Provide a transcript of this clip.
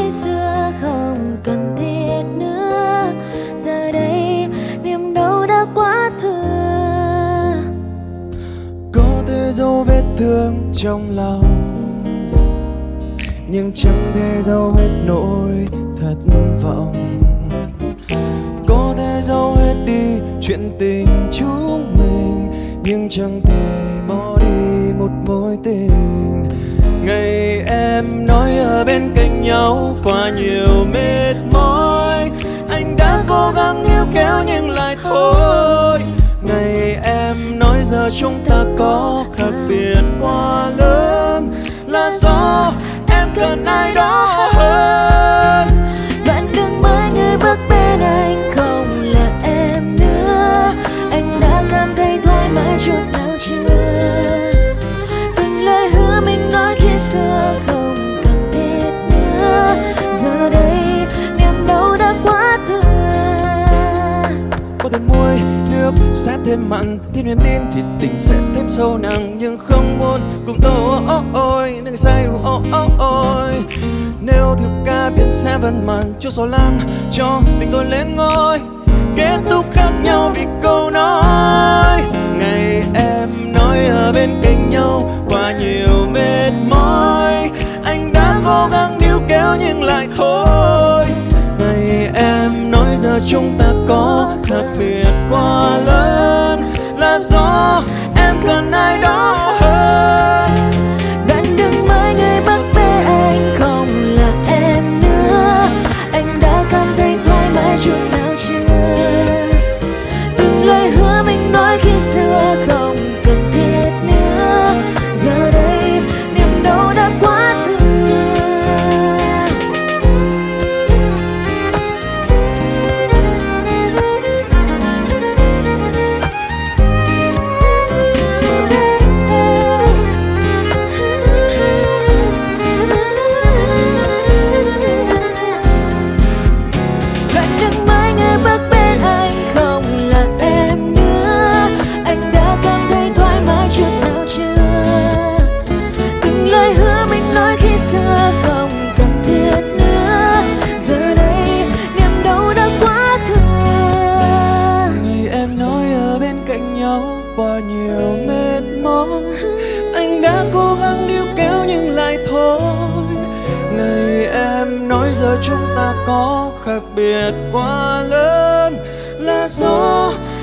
khi xưa không cần thiết nữa. Giờ đây niềm đau đã quá thừa. Có thể dấu vết thương trong lòng, nhưng chẳng thể dấu hết nỗi thất vọng. Có thể dấu hết đi chuyện tình chúng mình, nhưng chẳng thể bỏ đi một mối tình. Ngày em nói ở bên cạnh nhau qua nhiều mệt mỏi, anh đã cố gắng níu kéo nhưng lại thôi. Ngày em nói giờ chúng ta có khác biệt quá lớn, là do em cần ai đó hơn. Bạn đừng mãi người bước bên anh không là em nữa. Anh đã cảm thấy thoải mái chút nào chưa? Từng lời hứa mình nói khi xưa không cần thiết nữa. Giờ đây niềm đau đã quá thừa. Có thể muối nước sẽ thêm mặn, thêm niềm tin thì tình sẽ thêm sâu nặng. Nhưng không muốn cùng tôi ôi nếu say ôi. Nếu thực ca biển sẽ vẫn mặn, chút sầu lắng cho tình tôi lên ngôi. Kết thúc khác nhau vì câu nói. Ngày em nói ở bên cạnh nhau qua nhiều mệt mỏi, anh đã cố gắng níu kéo nhưng lại thôi. Ngày em nói giờ chúng ta có khác biệt quá lớn, là do em cần ai đó hơn. Bạn đừng mãi người bắt bê anh không là em nữa. Anh đã cảm thấy thoải mái chút nào chưa? Từng lời hứa mình nói khi xưa không cần thiết nữa. Giờ đây niềm đau đã quá thừa. Bạn đừng mãi người bước bên anh không là em nữa. Anh đã cảm thấy thoải mái chút nào chưa? Từng lời hứa mình nói khi xưa không cần thiết nữa. Giờ đây niềm đau đã quá thừa. Ngày em nói ở bên cạnh nhau qua nhiều mệt mỏi, anh đã cố gắng níu kéo nhưng lại thôi. Ngày em nói giờ chúng ta có khác biệt quá lớn, là do